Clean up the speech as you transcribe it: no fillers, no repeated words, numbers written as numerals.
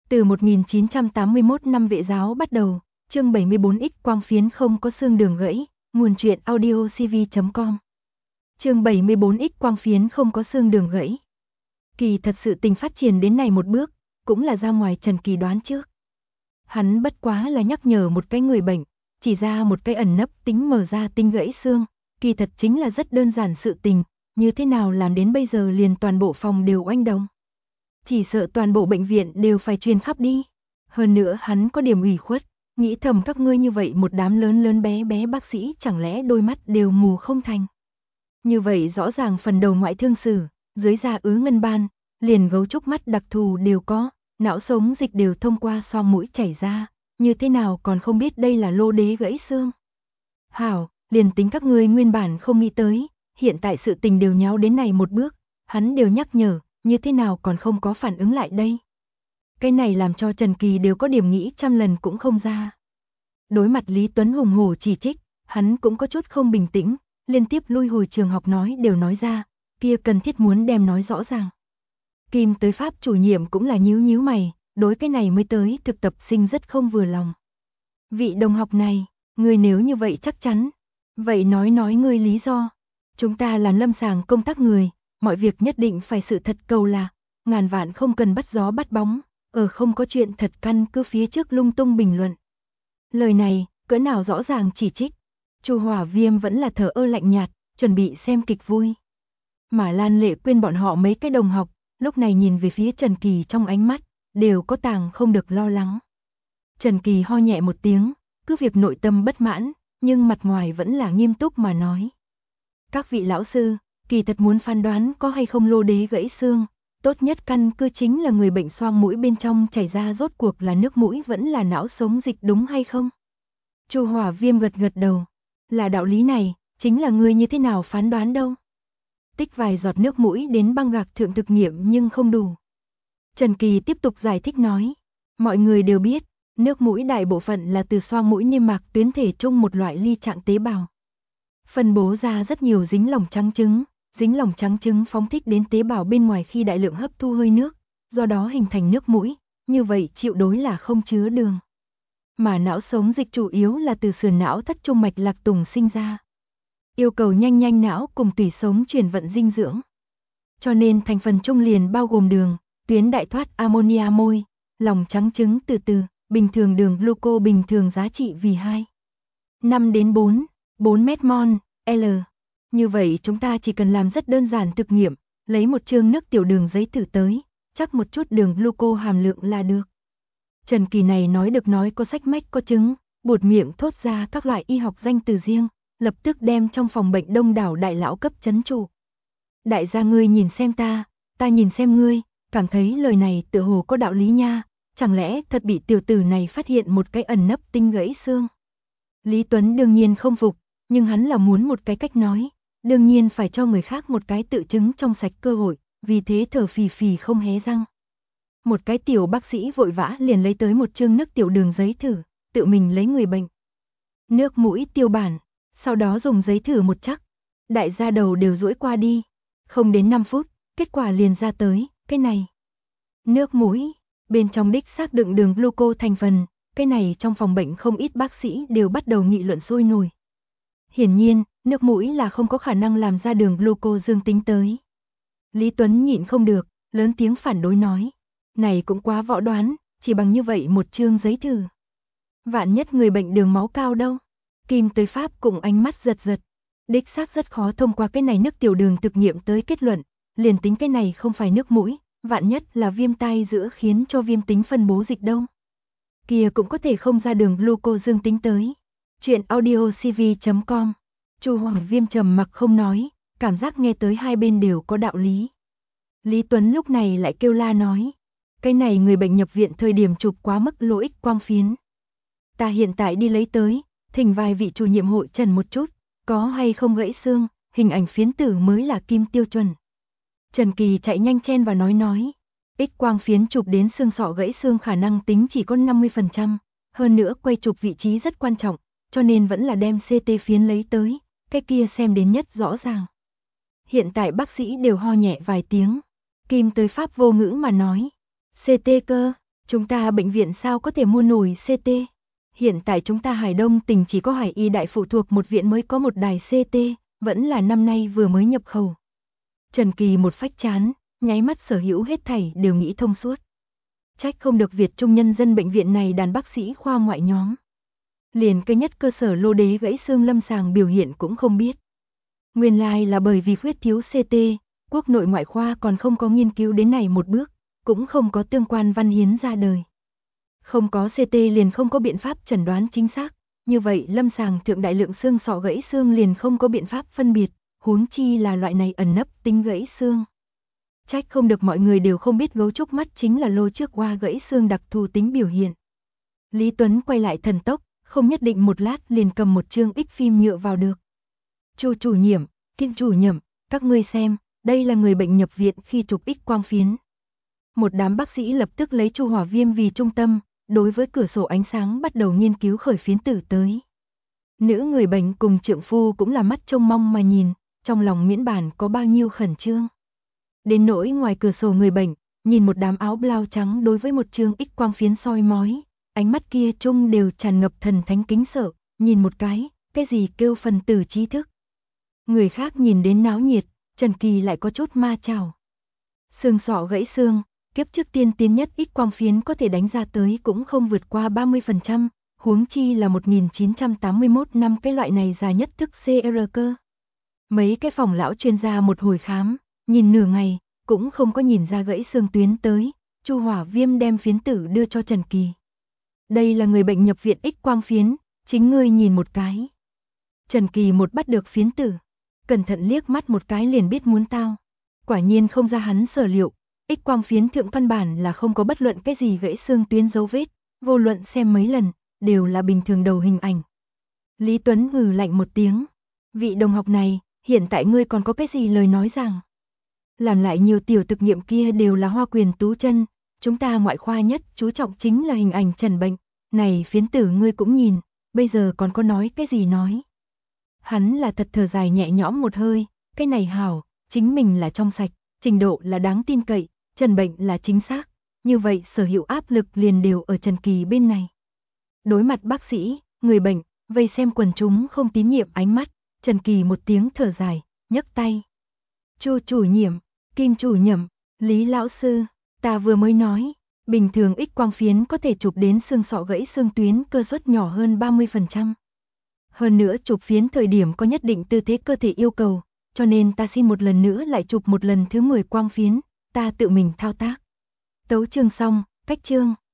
Từ 1981 năm Vệ giáo bắt đầu, chương 74X quang phiến không có xương đường gãy, nguồn truyện audiocv.com. Chương 74X quang phiến không có xương đường gãy. Kỳ thật sự tình phát triển đến này một bước, cũng là ra ngoài Trần Kỳ đoán trước. Hắn bất quá là nhắc nhở một cái người bệnh, chỉ ra một cái ẩn nấp tính mở ra tinh gãy xương, kỳ thật chính là rất đơn giản sự tình, như thế nào làm đến bây giờ liền toàn bộ phòng đều oanh động. Chỉ sợ toàn bộ bệnh viện đều phải truyền khắp đi. Hơn nữa hắn có điểm ủy khuất, nghĩ thầm các ngươi như vậy một đám lớn lớn bé bé bác sĩ chẳng lẽ đôi mắt đều mù không thành. Như vậy rõ ràng phần đầu ngoại thương sử, dưới da ứ ngân ban, liền gấu trúc mắt đặc thù đều có, não sống dịch đều thông qua xoang mũi chảy ra, như thế nào còn không biết đây là lô đế gãy xương. Hảo, liền tính các ngươi nguyên bản không nghĩ tới, hiện tại sự tình đều nháo đến này một bước, hắn đều nhắc nhở, như thế nào còn không có phản ứng lại đây. Cái này làm cho Trần Kỳ đều có điểm nghĩ trăm lần cũng không ra. Đối mặt Lý Tuấn hùng hổ chỉ trích, hắn cũng có chút không bình tĩnh, liên tiếp lui hồi trường học nói đều nói ra, kia cần thiết muốn đem nói rõ ràng. Kim tới Pháp chủ nhiệm cũng là nhíu nhíu mày, đối cái này mới tới thực tập sinh rất không vừa lòng. Vị đồng học này, người nếu như vậy chắc chắn, vậy nói ngươi lý do. Chúng ta làm lâm sàng công tác người, mọi việc nhất định phải sự thật cầu là, ngàn vạn không cần bắt gió bắt bóng, ở không có chuyện thật căn cứ phía trước lung tung bình luận. Lời này, cỡ nào rõ ràng chỉ trích. Chu Hỏa Viêm vẫn là thờ ơ lạnh nhạt, chuẩn bị xem kịch vui. Mà Lan Lệ Quyên bọn họ mấy cái đồng học, lúc này nhìn về phía Trần Kỳ trong ánh mắt, đều có tàng không được lo lắng. Trần Kỳ ho nhẹ một tiếng, cứ việc nội tâm bất mãn, nhưng mặt ngoài vẫn là nghiêm túc mà nói. Các vị lão sư, kỳ thật muốn phán đoán có hay không lô đế gãy xương, tốt nhất căn cứ chính là người bệnh xoang mũi bên trong chảy ra rốt cuộc là nước mũi vẫn là não sống dịch đúng hay không? Chu Hỏa Viêm gật gật đầu, là đạo lý này, chính là ngươi như thế nào phán đoán đâu. Tích vài giọt nước mũi đến băng gạc thượng thực nghiệm nhưng không đủ. Trần Kỳ tiếp tục giải thích nói, mọi người đều biết, nước mũi đại bộ phận là từ xoang mũi niêm mạc tuyến thể chung một loại ly trạng tế bào. Phân bố ra rất nhiều dính lỏng trắng trứng phóng thích đến tế bào bên ngoài khi đại lượng hấp thu hơi nước, do đó hình thành nước mũi, như vậy chịu đối là không chứa đường. Mà não sống dịch chủ yếu là từ sườn não thất trung mạch lạc tùng sinh ra. Yêu cầu nhanh não cùng tủy sống chuyển vận dinh dưỡng. Cho nên thành phần trung liền bao gồm đường, tuyến đại thoát ammonia môi, lòng trắng trứng từ, bình thường đường gluco bình thường giá trị vì 2. 5 đến 4 mét mol, L. Như vậy chúng ta chỉ cần làm rất đơn giản thực nghiệm, lấy một chương nước tiểu đường giấy thử tới, chắc một chút đường gluco hàm lượng là được. Trần Kỳ này nói được nói có sách mách có chứng, buột miệng thốt ra các loại y học danh từ riêng, lập tức đem trong phòng bệnh đông đảo đại lão cấp chấn trụ. Đại gia ngươi nhìn xem ta nhìn xem ngươi, cảm thấy lời này tựa hồ có đạo lý nha, chẳng lẽ thật bị tiểu tử này phát hiện một cái ẩn nấp tinh gãy xương. Lý Tuấn đương nhiên không phục, nhưng hắn là muốn một cái cách nói, đương nhiên phải cho người khác một cái tự chứng trong sạch cơ hội, vì thế thở phì phì không hé răng. Một cái tiểu bác sĩ vội vã liền lấy tới một chương nước tiểu đường giấy thử, tự mình lấy người bệnh. Nước mũi tiêu bản, sau đó dùng giấy thử một chắc, đại gia đầu đều duỗi qua đi, không đến 5 phút, kết quả liền ra tới, cái này. Nước mũi, bên trong đích xác đựng đường gluco thành phần, cái này trong phòng bệnh không ít bác sĩ đều bắt đầu nghị luận sôi nổi. Hiển nhiên, nước mũi là không có khả năng làm ra đường gluco dương tính tới. Lý Tuấn nhịn không được, lớn tiếng phản đối nói. Này cũng quá võ đoán, chỉ bằng như vậy một chương giấy thử. Vạn nhất người bệnh đường máu cao đâu. Kim tới Pháp cùng ánh mắt giật. Đích xác rất khó thông qua cái này nước tiểu đường thực nghiệm tới kết luận, liền tính cái này không phải nước mũi, vạn nhất là viêm tai giữa khiến cho viêm tính phân bố dịch đâu. Kia cũng có thể không ra đường gluco dương tính tới. Chuyện audiocv.com. Chu Hỏa Viêm trầm mặc không nói, cảm giác nghe tới hai bên đều có đạo lý. Lý Tuấn lúc này lại kêu la nói, cái này người bệnh nhập viện thời điểm chụp quá mức lỗ ích quang phiến. Ta hiện tại đi lấy tới, thỉnh vài vị chủ nhiệm hội trần một chút, có hay không gãy xương, hình ảnh phiến tử mới là kim tiêu chuẩn. Trần Kỳ chạy nhanh chen vào nói, X quang phiến chụp đến xương sọ gãy xương khả năng tính chỉ có 50%, hơn nữa quay chụp vị trí rất quan trọng, cho nên vẫn là đem CT phiến lấy tới, cái kia xem đến nhất rõ ràng. Hiện tại bác sĩ đều ho nhẹ vài tiếng, Kim tới Pháp vô ngữ mà nói, CT cơ, Chúng ta bệnh viện sao có thể mua nổi CT? Hiện tại chúng ta Hải Đông tỉnh chỉ có Hải Y Đại phụ thuộc một viện mới có một đài CT, vẫn là năm nay vừa mới nhập khẩu. Trần Kỳ một phách chán, nháy mắt sở hữu hết thảy đều nghĩ thông suốt. Trách không được Việt Trung Nhân dân bệnh viện này đàn bác sĩ khoa ngoại nhóm. Liền cái nhất cơ sở lô đế gãy xương lâm sàng biểu hiện cũng không biết. Nguyên lai là bởi vì khuyết thiếu CT, quốc nội ngoại khoa còn không có nghiên cứu đến này một bước, cũng không có tương quan văn hiến ra đời. Không có CT liền không có biện pháp chẩn đoán chính xác, như vậy lâm sàng thượng đại lượng xương sọ gãy xương liền không có biện pháp phân biệt, huống chi là loại này ẩn nấp tính gãy xương. Trách không được mọi người đều không biết gấu trúc mắt chính là lô trước qua gãy xương đặc thù tính biểu hiện. Lý Tuấn quay lại thần tốc, không nhất định một lát liền cầm một chương X phim nhựa vào được. Chu chủ nhiệm, Kim chủ nhiệm, các ngươi xem, đây là người bệnh nhập viện khi chụp X quang phiến. Một đám bác sĩ lập tức lấy Chu Hỏa Viêm vì trung tâm, đối với cửa sổ ánh sáng bắt đầu nghiên cứu khởi phiến tử tới. Nữ người bệnh cùng trượng phu cũng là mắt trông mong mà nhìn, trong lòng miễn bản có bao nhiêu khẩn trương. Đến nỗi ngoài cửa sổ người bệnh, nhìn một đám áo blau trắng đối với một chương X quang phiến soi mói, ánh mắt kia chung đều tràn ngập thần thánh kính sợ, nhìn một cái gì kêu phần tử trí thức. Người khác nhìn đến náo nhiệt, Trần Kỳ lại có chút ma chảo. Xương sọ gãy xương, kiếp trước tiên tiến nhất X quang phiến có thể đánh ra tới cũng không vượt qua 30%, huống chi là 1981 năm cái loại này dài nhất thức CR cơ. Mấy cái phòng lão chuyên gia một hồi khám, nhìn nửa ngày, cũng không có nhìn ra gãy xương tuyến tới, Chu Hỏa Viêm đem phiến tử đưa cho Trần Kỳ. Đây là người bệnh nhập viện X quang phiến, chính ngươi nhìn một cái. Trần Kỳ một bắt được phiến tử, cẩn thận liếc mắt một cái liền biết muốn tao. Quả nhiên không ra hắn sở liệu, X quang phiến thượng căn bản là không có bất luận cái gì gãy xương tuyến dấu vết, vô luận xem mấy lần, đều là bình thường đầu hình ảnh. Lý Tuấn hừ lạnh một tiếng, vị đồng học này, hiện tại ngươi còn có cái gì lời nói rằng? Làm lại nhiều tiểu thực nghiệm kia đều là hoa quyền tú chân, chúng ta ngoại khoa nhất chú trọng chính là hình ảnh trần bệnh, này phiến tử ngươi cũng nhìn, bây giờ còn có nói cái gì nói. Hắn là thật thở dài nhẹ nhõm một hơi, cái này hảo, chính mình là trong sạch, trình độ là đáng tin cậy, trần bệnh là chính xác, như vậy sở hữu áp lực liền đều ở Trần Kỳ bên này. Đối mặt bác sĩ, người bệnh, vây xem quần chúng không tín nhiệm ánh mắt, Trần Kỳ một tiếng thở dài, nhấc tay. Chu chủ nhiệm, Kim chủ nhiệm, Lý lão sư, ta vừa mới nói, bình thường X quang phiến có thể chụp đến xương sọ gãy xương tuyến cơ suất nhỏ hơn 30%. Hơn nữa chụp phiến thời điểm có nhất định tư thế cơ thể yêu cầu, cho nên ta xin một lần nữa lại chụp một lần thứ 10 quang phiến, ta tự mình thao tác. Tấu chương xong, cách chương.